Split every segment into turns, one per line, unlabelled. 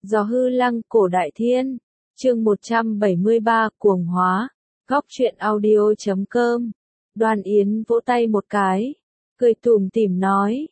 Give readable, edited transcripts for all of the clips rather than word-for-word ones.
Gió hư lăng cổ đại thiên. Chương 173 cuồng hóa. Góc truyện audio.com. Đoàn Yến vỗ tay một cái, cười tủm tỉm nói,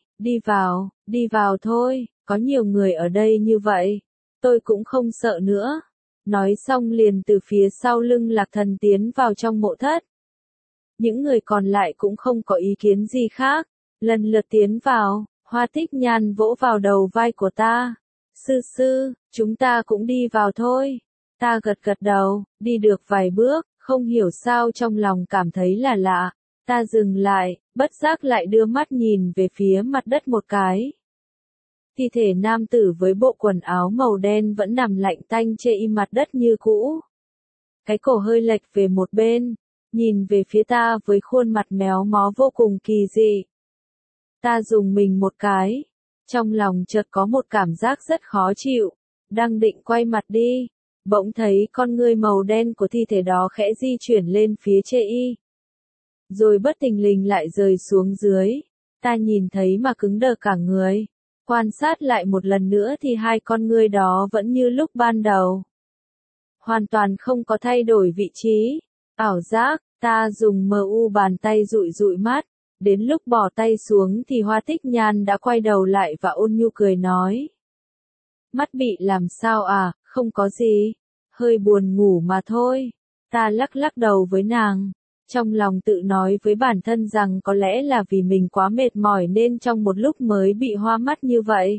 đi vào thôi, có nhiều người ở đây như vậy, tôi cũng không sợ nữa. Nói xong liền từ phía sau lưng Lạc Thần tiến vào trong mộ thất. Những người còn lại cũng không có ý kiến gì khác, lần lượt tiến vào. Hoa Tích Nhan vỗ vào đầu vai của ta. Sư, chúng ta cũng đi vào thôi. Ta gật đầu, đi được vài bước, không hiểu sao trong lòng cảm thấy là lạ. Ta dừng lại, bất giác lại đưa mắt nhìn về phía mặt đất một cái. Thi thể nam tử với bộ quần áo màu đen vẫn nằm lạnh tanh trên mặt đất như cũ. Cái cổ hơi lệch về một bên, nhìn về phía ta với khuôn mặt méo mó vô cùng kỳ dị. Ta rùng mình một cái, trong lòng chợt có một cảm giác rất khó chịu, đang định quay mặt đi, bỗng thấy con ngươi màu đen của thi thể đó khẽ di chuyển lên phía trên y. Rồi bất thình lình lại rơi xuống dưới, ta nhìn thấy mà cứng đờ cả người, quan sát lại một lần nữa thì hai con ngươi đó vẫn như lúc ban đầu. Hoàn toàn không có thay đổi vị trí, ảo giác, ta dùng mu bàn tay dụi mắt. Đến lúc bỏ tay xuống thì Hoa Tích Nhan đã quay đầu lại và ôn nhu cười nói. Mắt bị làm sao à, không có gì, hơi buồn ngủ mà thôi. Ta lắc đầu với nàng, trong lòng tự nói với bản thân rằng có lẽ là vì mình quá mệt mỏi nên trong một lúc mới bị hoa mắt như vậy.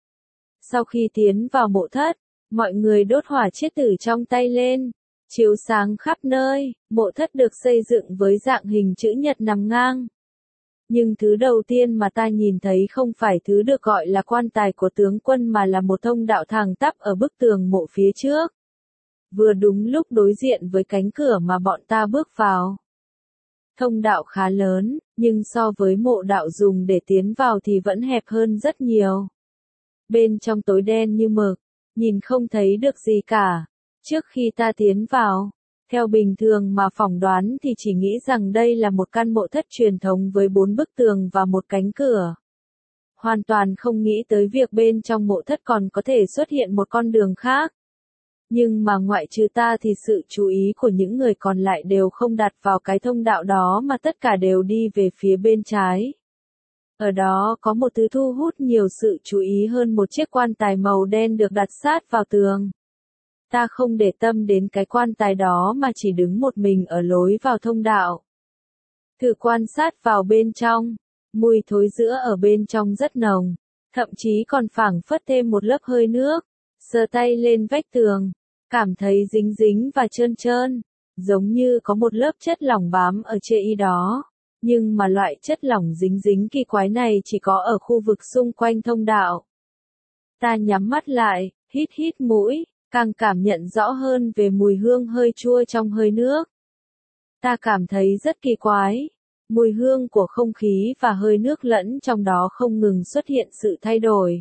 Sau khi tiến vào mộ thất, mọi người đốt hỏa chiết tử trong tay lên, chiếu sáng khắp nơi. Mộ thất được xây dựng với dạng hình chữ nhật nằm ngang. Nhưng thứ đầu tiên mà ta nhìn thấy không phải thứ được gọi là quan tài của tướng quân mà là một thông đạo thẳng tắp ở bức tường mộ phía trước. Vừa đúng lúc đối diện với cánh cửa mà bọn ta bước vào. Thông đạo khá lớn, nhưng so với mộ đạo dùng để tiến vào thì vẫn hẹp hơn rất nhiều. Bên trong tối đen như mực, nhìn không thấy được gì cả. Trước khi ta tiến vào, theo bình thường mà phỏng đoán thì chỉ nghĩ rằng đây là một căn mộ thất truyền thống với 4 bức tường và một cánh cửa. Hoàn toàn không nghĩ tới việc bên trong mộ thất còn có thể xuất hiện một con đường khác. Nhưng mà ngoại trừ ta thì sự chú ý của những người còn lại đều không đặt vào cái thông đạo đó mà tất cả đều đi về phía bên trái. Ở đó có một thứ thu hút nhiều sự chú ý hơn một chiếc quan tài màu đen được đặt sát vào tường. Ta không để tâm đến cái quan tài đó mà chỉ đứng một mình ở lối vào thông đạo. Thử quan sát vào bên trong, mùi thối rữa ở bên trong rất nồng, thậm chí còn phảng phất thêm một lớp hơi nước. Sờ tay lên vách tường, cảm thấy dính và trơn, giống như có một lớp chất lỏng bám ở trên y đó. Nhưng mà loại chất lỏng dính kỳ quái này chỉ có ở khu vực xung quanh thông đạo. Ta nhắm mắt lại, hít mũi. Càng cảm nhận rõ hơn về mùi hương hơi chua trong hơi nước. Ta cảm thấy rất kỳ quái. Mùi hương của không khí và hơi nước lẫn trong đó không ngừng xuất hiện sự thay đổi.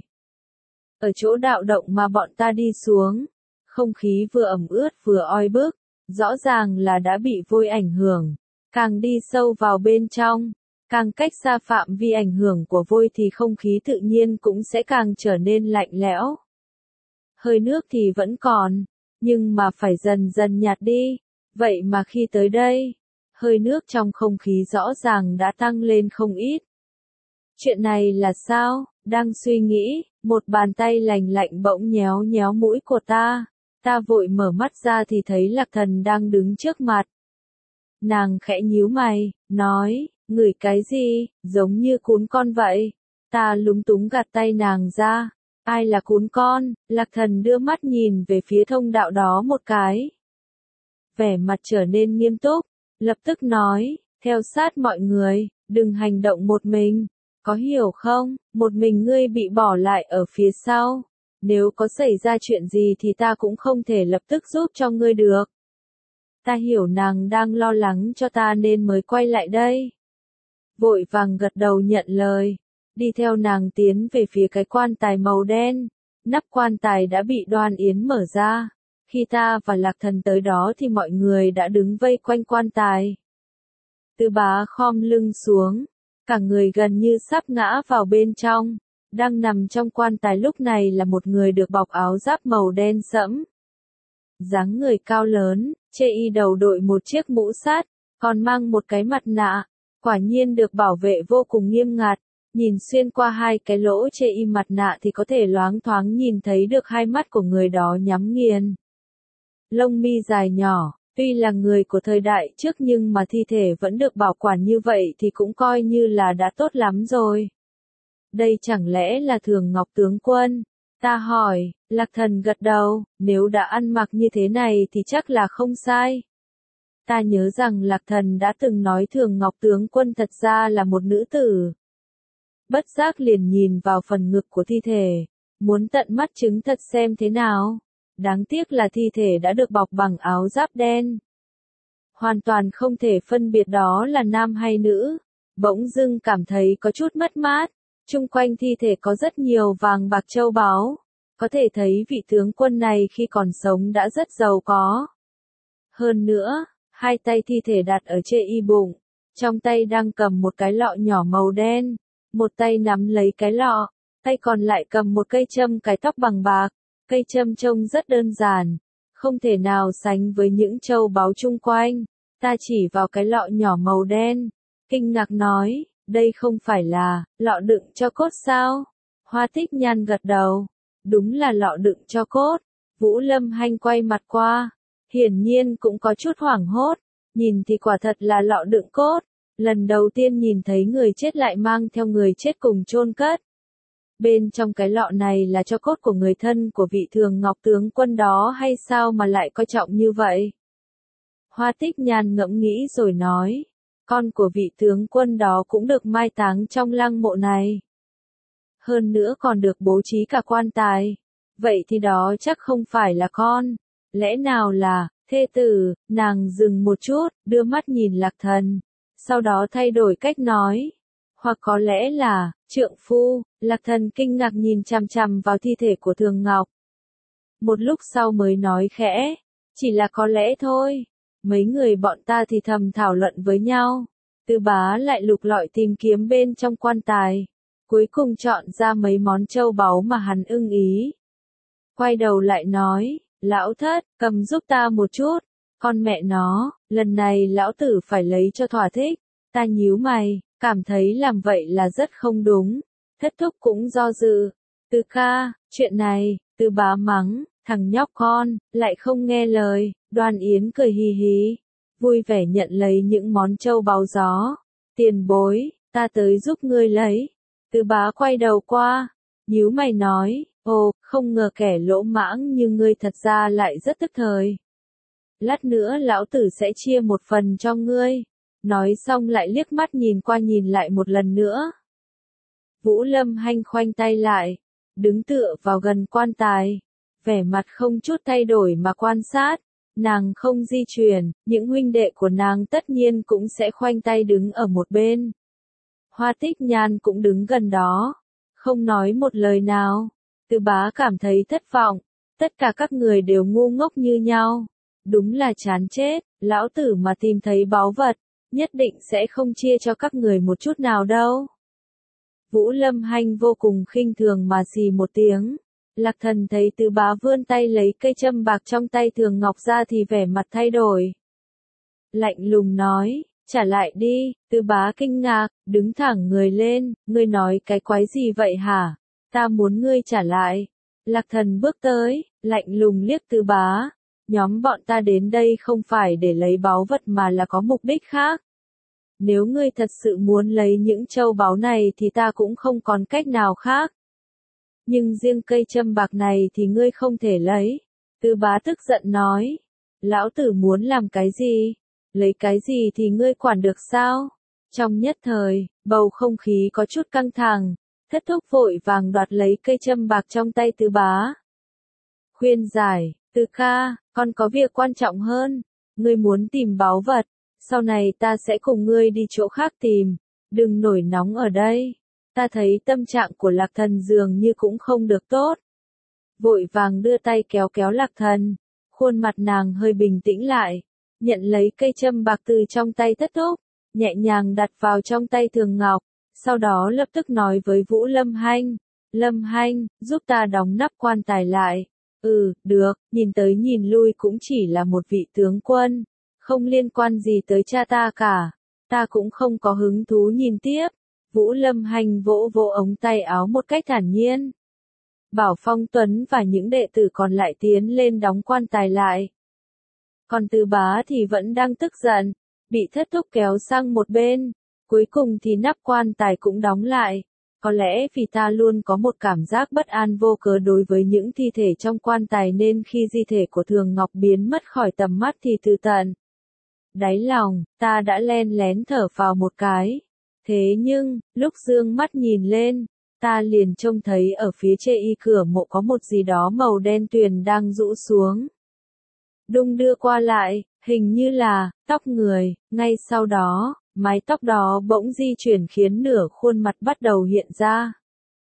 Ở chỗ đạo động mà bọn ta đi xuống, không khí vừa ẩm ướt vừa oi bức, rõ ràng là đã bị vôi ảnh hưởng. Càng đi sâu vào bên trong, càng cách xa phạm vi ảnh hưởng của vôi thì không khí tự nhiên cũng sẽ càng trở nên lạnh lẽo. Hơi nước thì vẫn còn, nhưng mà phải dần nhạt đi. Vậy mà khi tới đây, hơi nước trong không khí rõ ràng đã tăng lên không ít. Chuyện này là sao? Đang suy nghĩ, một bàn tay lành lạnh bỗng nhéo mũi của ta. Ta vội mở mắt ra thì thấy Lạc Thần đang đứng trước mặt. Nàng khẽ nhíu mày, nói, ngửi cái gì, giống như cún con vậy. Ta lúng túng gạt tay nàng ra. Ai là cún con? Lạc Thần đưa mắt nhìn về phía thông đạo đó một cái. Vẻ mặt trở nên nghiêm túc, lập tức nói, theo sát mọi người, đừng hành động một mình, có hiểu không? Một mình ngươi bị bỏ lại ở phía sau. Nếu có xảy ra chuyện gì thì ta cũng không thể lập tức giúp cho ngươi được. Ta hiểu nàng đang lo lắng cho ta nên mới quay lại đây. Vội vàng gật đầu nhận lời. Đi theo nàng tiến về phía cái quan tài màu đen. Nắp quan tài đã bị Đoan Yến mở ra. Khi ta và Lạc Thần tới đó thì mọi người đã đứng vây quanh quan tài. Tư Bá khom lưng xuống, cả người gần như sắp ngã vào bên trong. Đang nằm trong quan tài lúc này là một người được bọc áo giáp màu đen sẫm. Dáng người cao lớn, chê y đầu đội một chiếc mũ sát, còn mang một cái mặt nạ, quả nhiên được bảo vệ vô cùng nghiêm ngặt. Nhìn xuyên qua hai cái lỗ chê y mặt nạ thì có thể loáng thoáng nhìn thấy được hai mắt của người đó nhắm nghiền. Lông mi dài nhỏ, tuy là người của thời đại trước nhưng mà thi thể vẫn được bảo quản như vậy thì cũng coi như là đã tốt lắm rồi. Đây chẳng lẽ là Thường Ngọc tướng quân? Ta hỏi, Lạc Thần gật đầu, nếu đã ăn mặc như thế này thì chắc là không sai. Ta nhớ rằng Lạc Thần đã từng nói Thường Ngọc tướng quân thật ra là một nữ tử. Bất giác liền nhìn vào phần ngực của thi thể, muốn tận mắt chứng thật xem thế nào. Đáng tiếc là thi thể đã được bọc bằng áo giáp đen. Hoàn toàn không thể phân biệt đó là nam hay nữ. Bỗng dưng cảm thấy có chút mất mát. Chung quanh thi thể có rất nhiều vàng bạc châu báu. Có thể thấy vị tướng quân này khi còn sống đã rất giàu có. Hơn nữa, hai tay thi thể đặt ở trên y bụng. Trong tay đang cầm một cái lọ nhỏ màu đen. Một tay nắm lấy cái lọ, tay còn lại cầm một cây châm cài tóc bằng bạc. Cây châm trông rất đơn giản, không thể nào sánh với những châu báu chung quanh. Ta chỉ vào cái lọ nhỏ màu đen, kinh ngạc nói, đây không phải là lọ đựng tro cốt sao? Hoa Tích Nhan gật đầu, đúng là lọ đựng tro cốt. Vũ Lâm Hanh quay mặt qua, hiển nhiên cũng có chút hoảng hốt, nhìn thì quả thật là lọ đựng cốt. Lần đầu tiên nhìn thấy người chết lại mang theo người chết cùng chôn cất. Bên trong cái lọ này là tro cốt của người thân của vị Thường Ngọc tướng quân đó hay sao mà lại coi trọng như vậy? Hoa Tích Nhan ngẫm nghĩ rồi nói, con của vị tướng quân đó cũng được mai táng trong lăng mộ này. Hơn nữa còn được bố trí cả quan tài. Vậy thì đó chắc không phải là con. Lẽ nào là thê tử? Nàng dừng một chút, đưa mắt nhìn Lạc Thần. Sau đó thay đổi cách nói. Hoặc có lẽ là trượng phu. Lạc Thần kinh ngạc nhìn chằm chằm vào thi thể của Thường Ngọc. Một lúc sau mới nói khẽ, chỉ là có lẽ thôi. Mấy người bọn ta thì thầm thảo luận với nhau. Tư Bá lại lục lọi tìm kiếm bên trong quan tài. Cuối cùng chọn ra mấy món châu báu mà hắn ưng ý. Quay đầu lại nói, lão thất, cầm giúp ta một chút. Con mẹ nó, lần này lão tử phải lấy cho thỏa thích. Ta nhíu mày, cảm thấy làm vậy là rất không đúng. Thất thúc cũng do dự. Tư ca, chuyện này, Tư Bá mắng, thằng nhóc con, lại không nghe lời. Đoan Yến cười hì hì, vui vẻ nhận lấy những món châu báu gió. Tiền bối, ta tới giúp ngươi lấy. Tư Bá quay đầu qua, nhíu mày nói, ồ, không ngờ kẻ lỗ mãng như ngươi thật ra lại rất tức thời. Lát nữa lão tử sẽ chia một phần cho ngươi. Nói xong lại liếc mắt nhìn qua nhìn lại một lần nữa. Vũ Lâm Hanh khoanh tay lại, đứng tựa vào gần quan tài, vẻ mặt không chút thay đổi mà quan sát. Nàng không di chuyển, những huynh đệ của nàng tất nhiên cũng sẽ khoanh tay đứng ở một bên. Hoa Tích Nhan cũng đứng gần đó, không nói một lời nào. Tư Bá cảm thấy thất vọng, tất cả các người đều ngu ngốc như nhau. Đúng là chán chết, lão tử mà tìm thấy báu vật, nhất định sẽ không chia cho các người một chút nào đâu. Vũ Lâm Hanh vô cùng khinh thường mà xì một tiếng. Lạc Thần thấy Tư Bá vươn tay lấy cây châm bạc trong tay Thường Ngọc ra thì vẻ mặt thay đổi. Lạnh lùng nói, trả lại đi. Tư Bá kinh ngạc, đứng thẳng người lên, ngươi nói cái quái gì vậy hả? Ta muốn ngươi trả lại. Lạc Thần bước tới, lạnh lùng liếc Tư Bá. Nhóm bọn ta đến đây không phải để lấy báu vật mà là có mục đích khác. Nếu ngươi thật sự muốn lấy những châu báu này thì ta cũng không còn cách nào khác. Nhưng riêng cây châm bạc này thì ngươi không thể lấy. Tư Bá tức giận nói. Lão tử muốn làm cái gì? Lấy cái gì thì ngươi quản được sao? Trong nhất thời, bầu không khí có chút căng thẳng. Thất thúc vội vàng đoạt lấy cây châm bạc trong tay Tư Bá. Khuyên giải, Tư ca, con có việc quan trọng hơn. Ngươi muốn tìm báu vật. Sau này ta sẽ cùng ngươi đi chỗ khác tìm. Đừng nổi nóng ở đây. Ta thấy tâm trạng của Lạc Thần dường như cũng không được tốt. Vội vàng đưa tay kéo kéo Lạc Thần. Khuôn mặt nàng hơi bình tĩnh lại. Nhận lấy cây châm bạc từ trong tay thất thúc. Nhẹ nhàng đặt vào trong tay Thường Ngọc. Sau đó lập tức nói với Vũ Lâm Hanh. Lâm Hanh, giúp ta đóng nắp quan tài lại. Được, nhìn tới nhìn lui cũng chỉ là một vị tướng quân, không liên quan gì tới cha ta cả, ta cũng không có hứng thú nhìn tiếp. Vũ Lâm Hanh vỗ vỗ ống tay áo một cách thản nhiên. Bảo Phong Tuấn và những đệ tử còn lại tiến lên đóng quan tài lại. Còn Từ Bá thì vẫn đang tức giận, bị Thất Thúc kéo sang một bên, cuối cùng thì nắp quan tài cũng đóng lại. Có lẽ vì ta luôn có một cảm giác bất an vô cớ đối với những thi thể trong quan tài nên khi di thể của Thường Ngọc biến mất khỏi tầm mắt thì từ tận đáy lòng, ta đã len lén thở phào một cái. Thế nhưng, lúc dương mắt nhìn lên, ta liền trông thấy ở phía chê y cửa mộ có một gì đó màu đen tuyền đang rũ xuống. Đung đưa qua lại, hình như là tóc người, ngay sau đó, mái tóc đó bỗng di chuyển khiến nửa khuôn mặt bắt đầu hiện ra.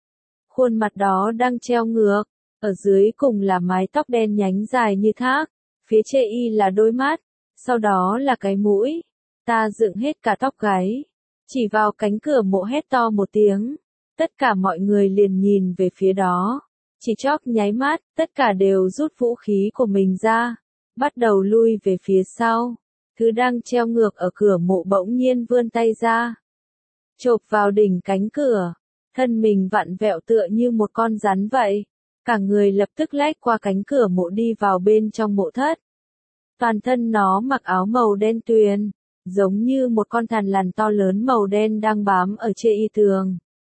Khuôn mặt đó đang treo ngược, ở dưới cùng là mái tóc đen nhánh dài như thác, phía chê y là đôi mắt, sau đó là cái mũi. Ta dựng hết cả tóc gáy, chỉ vào cánh cửa mộ hét to một tiếng. Tất cả mọi người liền nhìn về phía đó. Chỉ chóp nháy mắt, tất cả đều rút vũ khí của mình ra, bắt đầu lui về phía sau. Thứ đang treo ngược ở cửa mộ bỗng nhiên vươn tay ra, chộp vào đỉnh cánh cửa, thân mình vặn vẹo tựa như một con rắn vậy. Cả người lập tức lách qua cánh cửa mộ đi vào bên trong mộ thất. Toàn thân nó mặc áo màu đen tuyền, giống như một con thằn lằn to lớn màu đen đang bám ở trên y tường.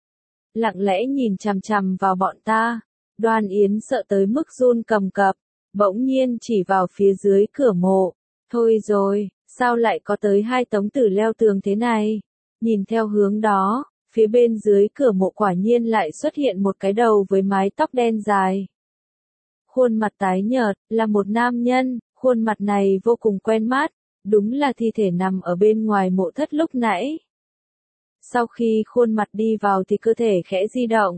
Lặng lẽ nhìn chằm chằm vào bọn ta, Đoan Yến sợ tới mức run cầm cập, bỗng nhiên chỉ vào phía dưới cửa mộ. Thôi rồi, sao lại có tới 2 tống tử leo tường thế này? Nhìn theo hướng đó, phía bên dưới cửa mộ quả nhiên lại xuất hiện một cái đầu với mái tóc đen dài. Khuôn mặt tái nhợt, là một nam nhân, khuôn mặt này vô cùng quen mắt, đúng là thi thể nằm ở bên ngoài mộ thất lúc nãy. Sau khi khuôn mặt đi vào thì cơ thể khẽ di động.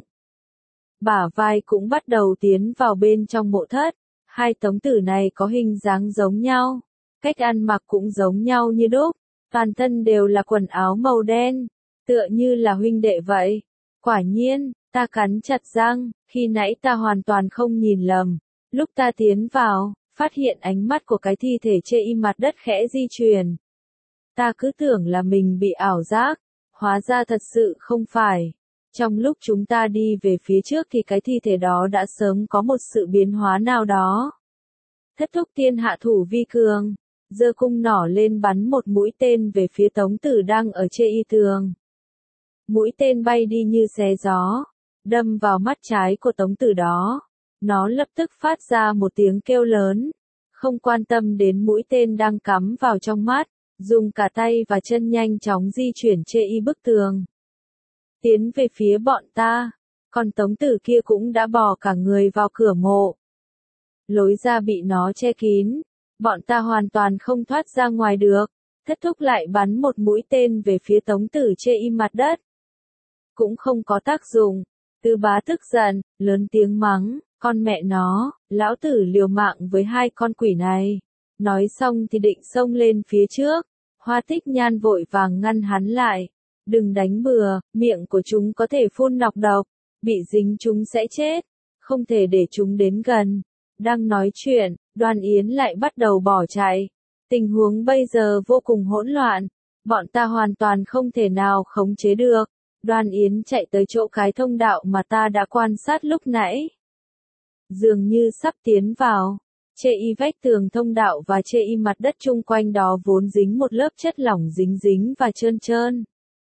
Bả vai cũng bắt đầu tiến vào bên trong mộ thất. 2 tống tử này có hình dáng giống nhau, cách ăn mặc cũng giống nhau như đúc, toàn thân đều là quần áo màu đen, tựa như là huynh đệ vậy. Quả nhiên, ta cắn chặt răng, khi nãy ta hoàn toàn không nhìn lầm. Lúc ta tiến vào, phát hiện ánh mắt của cái thi thể trên y mặt đất khẽ di chuyển. Ta cứ tưởng là mình bị ảo giác, hóa ra thật sự không phải. Trong lúc chúng ta đi về phía trước thì cái thi thể đó đã sớm có một sự biến hóa nào đó. Thất Thúc Tiên hạ thủ vi cường, giơ cung nỏ lên bắn một mũi tên về phía tống tử đang ở trên y tường. Mũi tên bay đi như xé gió, đâm vào mắt trái của tống tử đó. Nó lập tức phát ra một tiếng kêu lớn, không quan tâm đến mũi tên đang cắm vào trong mắt, dùng cả tay và chân nhanh chóng di chuyển trên y bức tường. Tiến về phía bọn ta, còn tống tử kia cũng đã bò cả người vào cửa mộ. Lối ra bị nó che kín, bọn ta hoàn toàn không thoát ra ngoài được. Thất Thúc lại bắn một mũi tên về phía tống tử trên y mặt đất. Cũng không có tác dụng. Tư Bá tức giận, lớn tiếng mắng, con mẹ nó, lão tử liều mạng với 2 con quỷ này. Nói xong thì định xông lên phía trước. Hoa Tích Nhan vội vàng ngăn hắn lại. Đừng đánh bừa, miệng của chúng có thể phun nọc độc, bị dính chúng sẽ chết, không thể để chúng đến gần. Đang nói chuyện, Đoan Yến lại bắt đầu bỏ chạy. Tình huống bây giờ vô cùng hỗn loạn, bọn ta hoàn toàn không thể nào khống chế được. Đoan Yến chạy tới chỗ cái thông đạo mà ta đã quan sát lúc nãy. Dường như sắp tiến vào. Chê y vách tường thông đạo và chê y mặt đất chung quanh đó vốn dính một lớp chất lỏng dính dính và trơn trơn.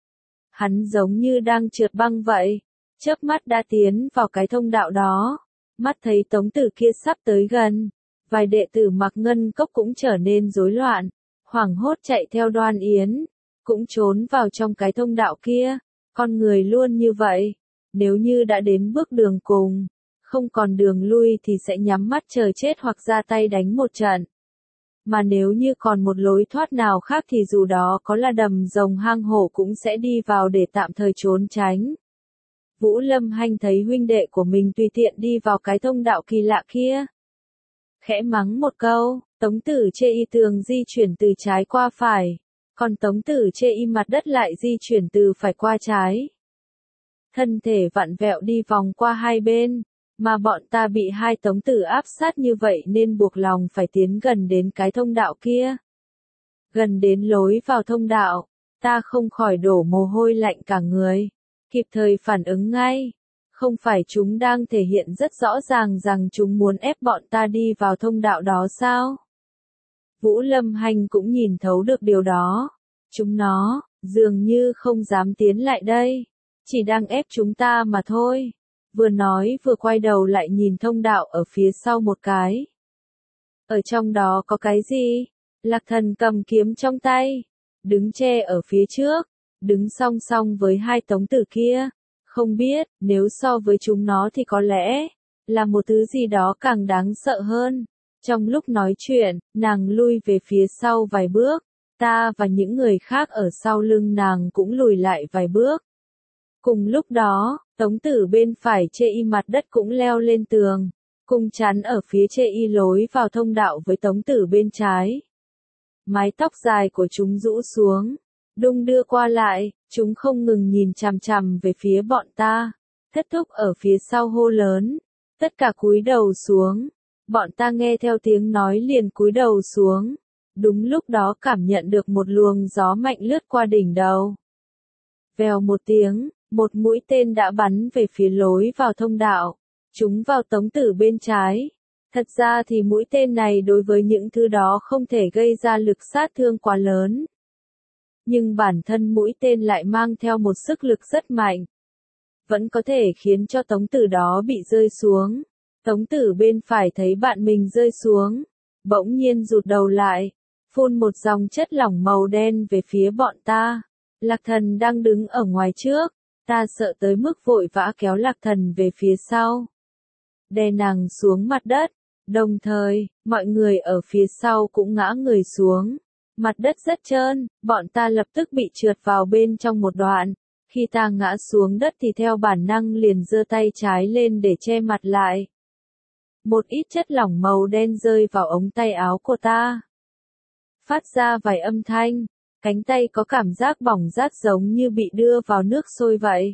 Hắn giống như đang trượt băng vậy, chớp mắt đã tiến vào cái thông đạo đó. Mắt thấy tống tử kia sắp tới gần, vài đệ tử mặc ngân cốc cũng trở nên rối loạn, hoảng hốt chạy theo Đoan Yến, cũng trốn vào trong cái thông đạo kia. Con người luôn như vậy, nếu như đã đến bước đường cùng, không còn đường lui thì sẽ nhắm mắt chờ chết hoặc ra tay đánh một trận. Mà nếu như còn một lối thoát nào khác thì dù đó có là đầm rồng hang hổ cũng sẽ đi vào để tạm thời trốn tránh. Vũ Lâm Hanh thấy huynh đệ của mình tùy tiện đi vào cái thông đạo kỳ lạ kia. Khẽ mắng một câu, tống tử chê y tường di chuyển từ trái qua phải, còn tống tử chê y mặt đất lại di chuyển từ phải qua trái. thân thể vặn vẹo đi vòng qua hai bên, mà bọn ta bị hai tống tử áp sát như vậy nên buộc lòng phải tiến gần đến cái thông đạo kia. Gần đến lối vào thông đạo, ta không khỏi đổ mồ hôi lạnh cả người, kịp thời phản ứng ngay. Không phải chúng đang thể hiện rất rõ ràng rằng chúng muốn ép bọn ta đi vào thông đạo đó sao? Vũ Lâm Hanh cũng nhìn thấu được điều đó. Chúng nó, dường như không dám tiến lại đây, chỉ đang ép chúng ta mà thôi. Vừa nói vừa quay đầu lại nhìn thông đạo ở phía sau một cái. Ở trong đó có cái gì? Lạc Thần cầm kiếm trong tay, đứng che ở phía trước, đứng song song với hai tống tử kia. Không biết, nếu so với chúng nó thì có lẽ là một thứ gì đó càng đáng sợ hơn. Trong lúc nói chuyện, nàng lui về phía sau vài bước, ta và những người khác ở sau lưng nàng cũng lùi lại vài bước. Cùng lúc đó, tống tử bên phải chê y mặt đất cũng leo lên tường, cùng chắn ở phía chê y lối vào thông đạo với tống tử bên trái. Mái tóc dài của chúng rũ xuống, đung đưa qua lại, chúng không ngừng nhìn chằm chằm về phía bọn ta. Thất thúc ở phía sau hô lớn, tất cả cúi đầu xuống. Bọn ta nghe theo tiếng nói liền cúi đầu xuống. Đúng lúc đó cảm nhận được một luồng gió mạnh lướt qua đỉnh đầu. Vèo một tiếng, một mũi tên đã bắn về phía lối vào thông đạo, trúng vào tống tử bên trái. Thật ra thì mũi tên này đối với những thứ đó không thể gây ra lực sát thương quá lớn. Nhưng bản thân mũi tên lại mang theo một sức lực rất mạnh. Vẫn có thể khiến cho tống tử đó bị rơi xuống. Tống tử bên phải thấy bạn mình rơi xuống, bỗng nhiên rụt đầu lại, phun một dòng chất lỏng màu đen về phía bọn ta. Lạc Thần đang đứng ở ngoài trước, ta sợ tới mức vội vã kéo Lạc Thần về phía sau, đè nàng xuống mặt đất, đồng thời, mọi người ở phía sau cũng ngã người xuống. Mặt đất rất trơn, bọn ta lập tức bị trượt vào bên trong một đoạn. Khi ta ngã xuống đất thì theo bản năng liền giơ tay trái lên để che mặt lại. Một ít chất lỏng màu đen rơi vào ống tay áo của ta, phát ra vài âm thanh, cánh tay có cảm giác bỏng rát giống như bị đưa vào nước sôi vậy.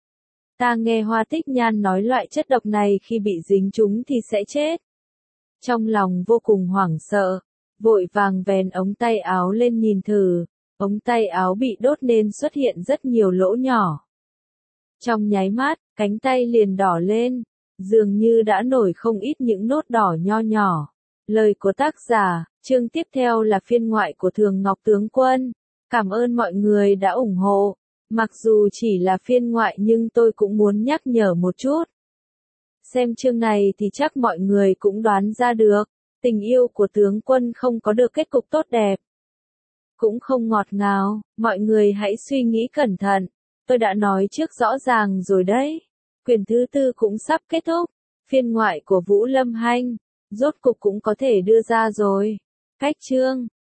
Ta nghe Hoa Tích Nhan nói loại chất độc này khi bị dính chúng thì sẽ chết. Trong lòng vô cùng hoảng sợ, vội vàng vén ống tay áo lên nhìn thử, ống tay áo bị đốt nên xuất hiện rất nhiều lỗ nhỏ. Trong nháy mắt, cánh tay liền đỏ lên, dường như đã nổi không ít những nốt đỏ nho nhỏ. Lời của tác giả, chương tiếp theo là phiên ngoại của Thường Ngọc Tướng Quân. Cảm ơn mọi người đã ủng hộ. Mặc dù chỉ là phiên ngoại nhưng tôi cũng muốn nhắc nhở một chút. Xem chương này thì chắc mọi người cũng đoán ra được, tình yêu của tướng quân không có được kết cục tốt đẹp, cũng không ngọt ngào, mọi người hãy suy nghĩ cẩn thận. Tôi đã nói trước rõ ràng rồi đấy. Quyển thứ 4 cũng sắp kết thúc, phiên ngoại của Vũ Lâm Hanh, rốt cục cũng có thể đưa ra rồi. Cách chương